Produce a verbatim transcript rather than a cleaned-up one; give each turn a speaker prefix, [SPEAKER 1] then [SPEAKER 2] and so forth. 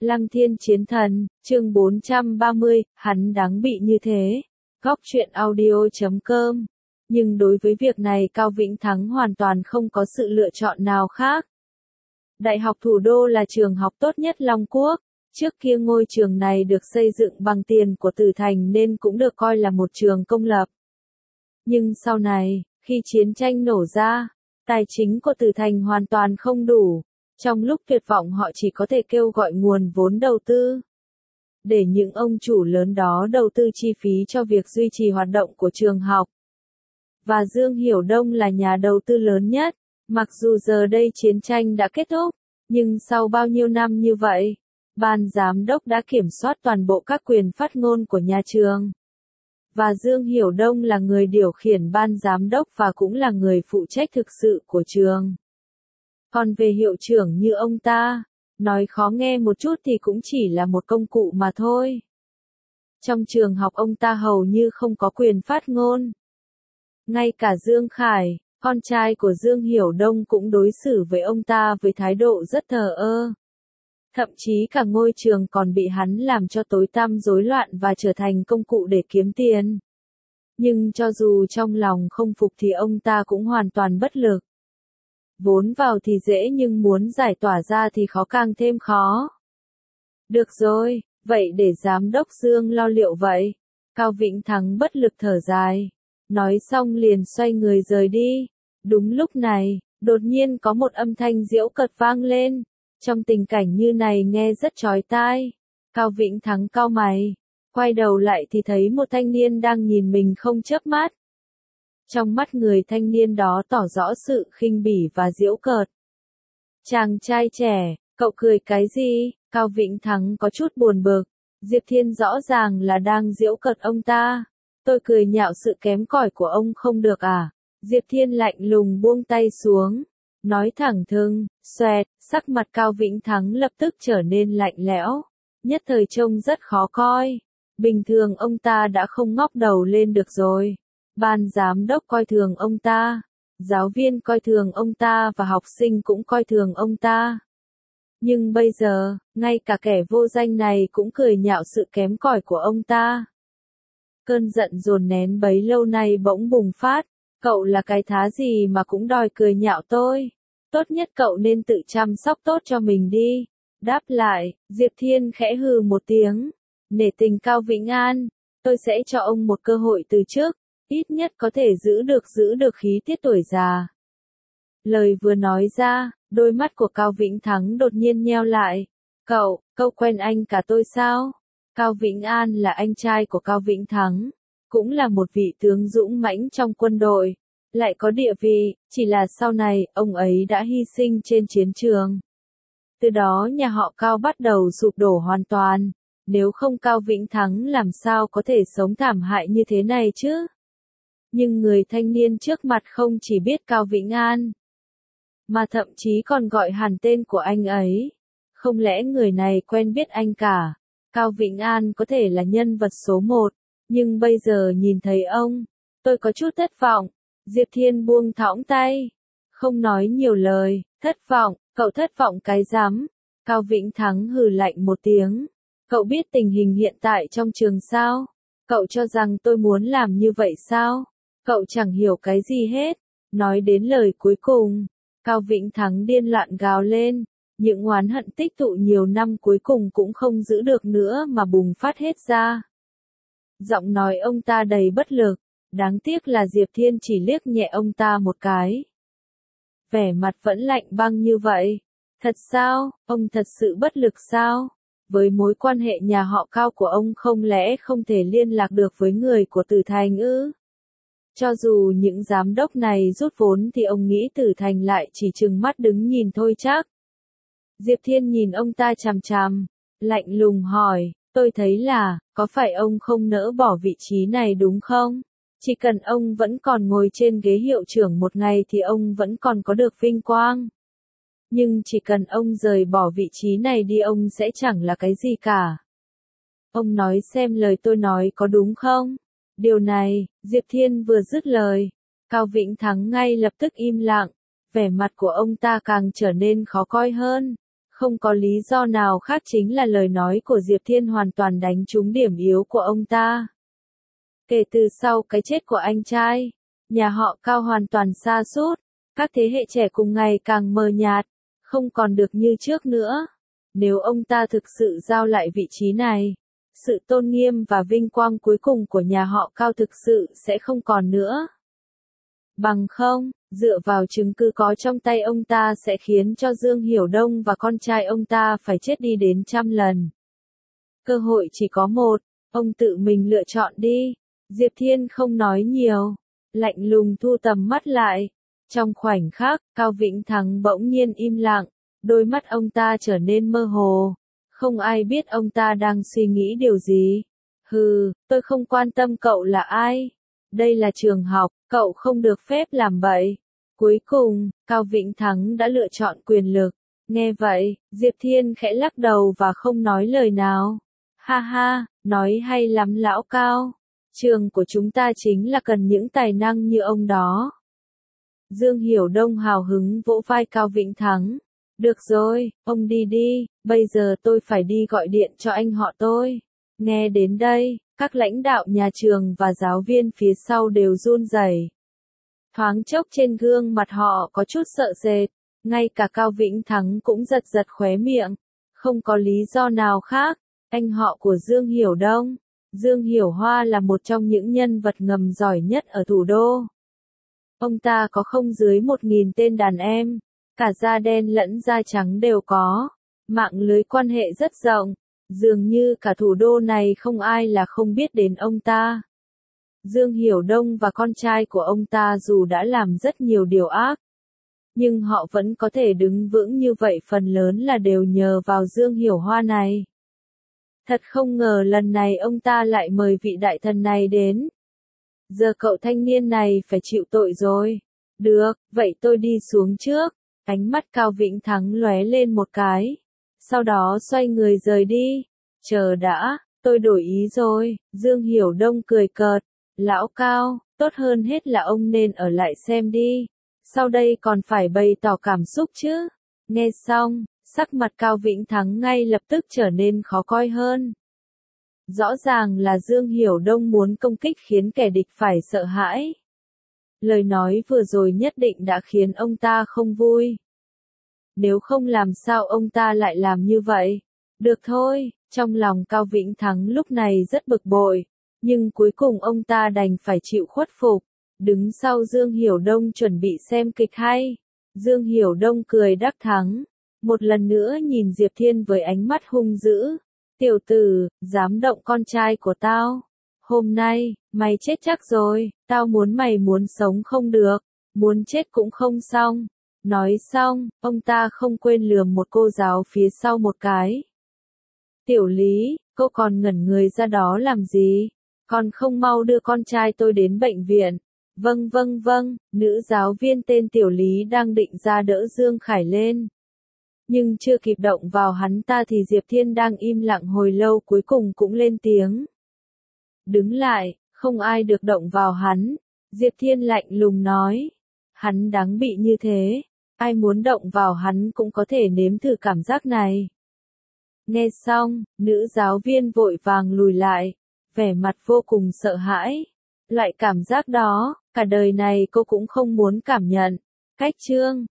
[SPEAKER 1] Lăng Thiên Chiến Thần, chương bốn trăm ba mươi, hắn đáng bị như thế. Góc truyện audio chấm com. Nhưng đối với việc này Cao Vĩnh Thắng hoàn toàn không có sự lựa chọn nào khác. Đại học Thủ đô là trường học tốt nhất Long Quốc. Trước kia ngôi trường này được xây dựng bằng tiền của Tử Thành nên cũng được coi là một trường công lập. Nhưng sau này, khi chiến tranh nổ ra, tài chính của Tử Thành hoàn toàn không đủ. Trong lúc tuyệt vọng họ chỉ có thể kêu gọi nguồn vốn đầu tư. Để những ông chủ lớn đó đầu tư chi phí cho việc duy trì hoạt động của trường học. Và Dương Hiểu Đông là nhà đầu tư lớn nhất. Mặc dù giờ đây chiến tranh đã kết thúc, nhưng sau bao nhiêu năm như vậy, ban giám đốc đã kiểm soát toàn bộ các quyền phát ngôn của nhà trường. Và Dương Hiểu Đông là người điều khiển ban giám đốc và cũng là người phụ trách thực sự của trường. Còn về hiệu trưởng như ông ta, nói khó nghe một chút thì cũng chỉ là một công cụ mà thôi. Trong trường học ông ta hầu như không có quyền phát ngôn. Ngay cả Dương Khải, con trai của Dương Hiểu Đông cũng đối xử với ông ta với thái độ rất thờ ơ. Thậm chí cả ngôi trường còn bị hắn làm cho tối tăm rối loạn và trở thành công cụ để kiếm tiền. Nhưng cho dù trong lòng không phục thì ông ta cũng hoàn toàn bất lực. Vốn vào thì dễ nhưng muốn giải tỏa ra thì khó càng thêm khó. Được rồi, vậy để giám đốc Dương lo liệu vậy. Cao Vĩnh Thắng bất lực thở dài. Nói xong liền xoay người rời đi. Đúng lúc này, đột nhiên có một âm thanh giễu cợt vang lên. Trong tình cảnh như này nghe rất chói tai. Cao Vĩnh Thắng cau mày. Quay đầu lại thì thấy một thanh niên đang nhìn mình không chớp mắt. Trong mắt người thanh niên đó tỏ rõ sự khinh bỉ và giễu cợt. Chàng trai trẻ, cậu cười cái gì? Cao Vĩnh Thắng có chút buồn bực. Diệp Thiên rõ ràng là đang giễu cợt ông ta. Tôi cười nhạo sự kém cỏi của ông không được à? Diệp Thiên lạnh lùng buông tay xuống. Nói thẳng thừng, xoẹt, sắc mặt Cao Vĩnh Thắng lập tức trở nên lạnh lẽo. Nhất thời trông rất khó coi. Bình thường ông ta đã không ngóc đầu lên được rồi. Ban giám đốc coi thường ông ta. Giáo viên coi thường ông ta và học sinh cũng coi thường ông ta. Nhưng bây giờ, ngay cả kẻ vô danh này cũng cười nhạo sự kém cỏi của ông ta. Cơn giận dồn nén bấy lâu nay bỗng bùng phát. Cậu là cái thá gì mà cũng đòi cười nhạo tôi. Tốt nhất cậu nên tự chăm sóc tốt cho mình đi. Đáp lại, Diệp Thiên khẽ hừ một tiếng. Nể tình Cao Vĩnh An, tôi sẽ cho ông một cơ hội từ trước. Ít nhất có thể giữ được giữ được khí tiết tuổi già. Lời vừa nói ra, đôi mắt của Cao Vĩnh Thắng đột nhiên nheo lại. Cậu, cậu quen anh cả tôi sao? Cao Vĩnh An là anh trai của Cao Vĩnh Thắng. Cũng là một vị tướng dũng mãnh trong quân đội, lại có địa vị, chỉ là sau này, ông ấy đã hy sinh trên chiến trường. Từ đó nhà họ Cao bắt đầu sụp đổ hoàn toàn, nếu không Cao Vĩnh Thắng làm sao có thể sống thảm hại như thế này chứ? Nhưng người thanh niên trước mặt không chỉ biết Cao Vĩnh An, mà thậm chí còn gọi hẳn tên của anh ấy. Không lẽ người này quen biết anh cả? Cao Vĩnh An có thể là nhân vật số một. Nhưng bây giờ nhìn thấy ông, tôi có chút thất vọng. Diệp Thiên buông thõng tay. Không nói nhiều lời, thất vọng, cậu thất vọng cái rắm. Cao Vĩnh Thắng hừ lạnh một tiếng. Cậu biết tình hình hiện tại trong trường sao? Cậu cho rằng tôi muốn làm như vậy sao? Cậu chẳng hiểu cái gì hết. Nói đến lời cuối cùng, Cao Vĩnh Thắng điên loạn gào lên. Những oán hận tích tụ nhiều năm cuối cùng cũng không giữ được nữa mà bùng phát hết ra. Giọng nói ông ta đầy bất lực, đáng tiếc là Diệp Thiên chỉ liếc nhẹ ông ta một cái. Vẻ mặt vẫn lạnh băng như vậy. Thật sao, ông thật sự bất lực sao? Với mối quan hệ nhà họ Cao của ông không lẽ không thể liên lạc được với người của Tử Thành ư? Cho dù những giám đốc này rút vốn thì ông nghĩ Tử Thành lại chỉ trừng mắt đứng nhìn thôi chắc. Diệp Thiên nhìn ông ta chằm chằm, lạnh lùng hỏi. Tôi thấy là, có phải ông không nỡ bỏ vị trí này đúng không? Chỉ cần ông vẫn còn ngồi trên ghế hiệu trưởng một ngày thì ông vẫn còn có được vinh quang. Nhưng chỉ cần ông rời bỏ vị trí này đi ông sẽ chẳng là cái gì cả. Ông nói xem lời tôi nói có đúng không? Điều này, Diệp Thiên vừa dứt lời. Cao Vĩnh Thắng ngay lập tức im lặng. Vẻ mặt của ông ta càng trở nên khó coi hơn. Không có lý do nào khác, chính là lời nói của Diệp Thiên hoàn toàn đánh trúng điểm yếu của ông ta. Kể từ sau cái chết của anh trai, nhà họ Cao hoàn toàn sa sút, các thế hệ trẻ cùng ngày càng mờ nhạt, không còn được như trước nữa. Nếu ông ta thực sự giao lại vị trí này, sự tôn nghiêm và vinh quang cuối cùng của nhà họ Cao thực sự sẽ không còn nữa. Bằng không, dựa vào chứng cứ có trong tay ông ta sẽ khiến cho Dương Hiểu Đông và con trai ông ta phải chết đi đến trăm lần. Cơ hội chỉ có một, ông tự mình lựa chọn đi. Diệp Thiên không nói nhiều, lạnh lùng thu tầm mắt lại. Trong khoảnh khắc, Cao Vĩnh Thắng bỗng nhiên im lặng, đôi mắt ông ta trở nên mơ hồ. Không ai biết ông ta đang suy nghĩ điều gì. Hừ, tôi không quan tâm cậu là ai. Đây là trường học, cậu không được phép làm bậy. Cuối cùng, Cao Vĩnh Thắng đã lựa chọn quyền lực. Nghe vậy, Diệp Thiên khẽ lắc đầu và không nói lời nào. Ha ha, nói hay lắm lão Cao. Trường của chúng ta chính là cần những tài năng như ông đó. Dương Hiểu Đông hào hứng vỗ vai Cao Vĩnh Thắng. Được rồi, ông đi đi, bây giờ tôi phải đi gọi điện cho anh họ tôi. Nghe đến đây, các lãnh đạo nhà trường và giáo viên phía sau đều run rẩy. Thoáng chốc trên gương mặt họ có chút sợ sệt, ngay cả Cao Vĩnh Thắng cũng giật giật khóe miệng. Không có lý do nào khác, anh họ của Dương Hiểu Đông, Dương Hiểu Hoa là một trong những nhân vật ngầm giỏi nhất ở thủ đô. Ông ta có không dưới một nghìn tên đàn em, cả da đen lẫn da trắng đều có, mạng lưới quan hệ rất rộng, dường như cả thủ đô này không ai là không biết đến ông ta. Dương Hiểu Đông và con trai của ông ta dù đã làm rất nhiều điều ác, nhưng họ vẫn có thể đứng vững như vậy phần lớn là đều nhờ vào Dương Hiểu Hoa này. Thật không ngờ lần này ông ta lại mời vị đại thần này đến. Giờ cậu thanh niên này phải chịu tội rồi. Được, vậy tôi đi xuống trước. Ánh mắt Cao Vĩnh Thắng lóe lên một cái. Sau đó xoay người rời đi. Chờ đã, tôi đổi ý rồi. Dương Hiểu Đông cười cợt. Lão Cao, tốt hơn hết là ông nên ở lại xem đi. Sau đây còn phải bày tỏ cảm xúc chứ. Nghe xong, sắc mặt Cao Vĩnh Thắng ngay lập tức trở nên khó coi hơn. Rõ ràng là Dương Hiểu Đông muốn công kích khiến kẻ địch phải sợ hãi. Lời nói vừa rồi nhất định đã khiến ông ta không vui. Nếu không làm sao ông ta lại làm như vậy? Được thôi, trong lòng Cao Vĩnh Thắng lúc này rất bực bội, nhưng cuối cùng ông ta đành phải chịu khuất phục. Đứng sau Dương Hiểu Đông chuẩn bị xem kịch hay. Dương Hiểu Đông cười đắc thắng. Một lần nữa nhìn Diệp Thiên với ánh mắt hung dữ. Tiểu tử, dám động con trai của tao. Hôm nay, mày chết chắc rồi, tao muốn mày muốn sống không được, muốn chết cũng không xong. Nói xong, ông ta không quên lườm một cô giáo phía sau một cái. Tiểu Lý, cô còn ngẩn người ra đó làm gì? Còn không mau đưa con trai tôi đến bệnh viện. Vâng vâng vâng, nữ giáo viên tên Tiểu Lý đang định ra đỡ Dương Khải lên. Nhưng chưa kịp động vào hắn ta thì Diệp Thiên đang im lặng hồi lâu cuối cùng cũng lên tiếng. Đứng lại, không ai được động vào hắn. Diệp Thiên lạnh lùng nói. Hắn đáng bị như thế. Ai muốn động vào hắn cũng có thể nếm thử cảm giác này. Nghe xong, nữ giáo viên vội vàng lùi lại. Vẻ mặt vô cùng sợ hãi. Loại cảm giác đó, cả đời này cô cũng không muốn cảm nhận. Cách chương